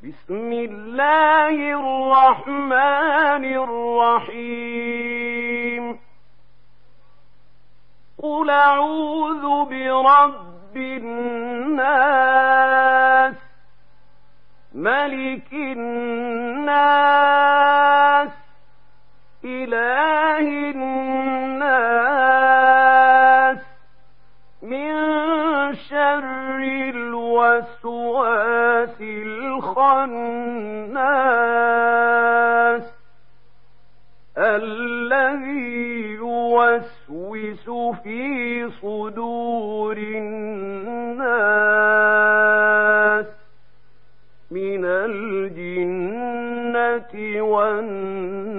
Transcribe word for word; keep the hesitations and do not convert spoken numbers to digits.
بسم الله الرحمن الرحيم قل أعوذ برب الناس ملك الناس إله الناس من شر الوسواس الخناس الذي يوسوس في صدور الناس من الجنة والناس.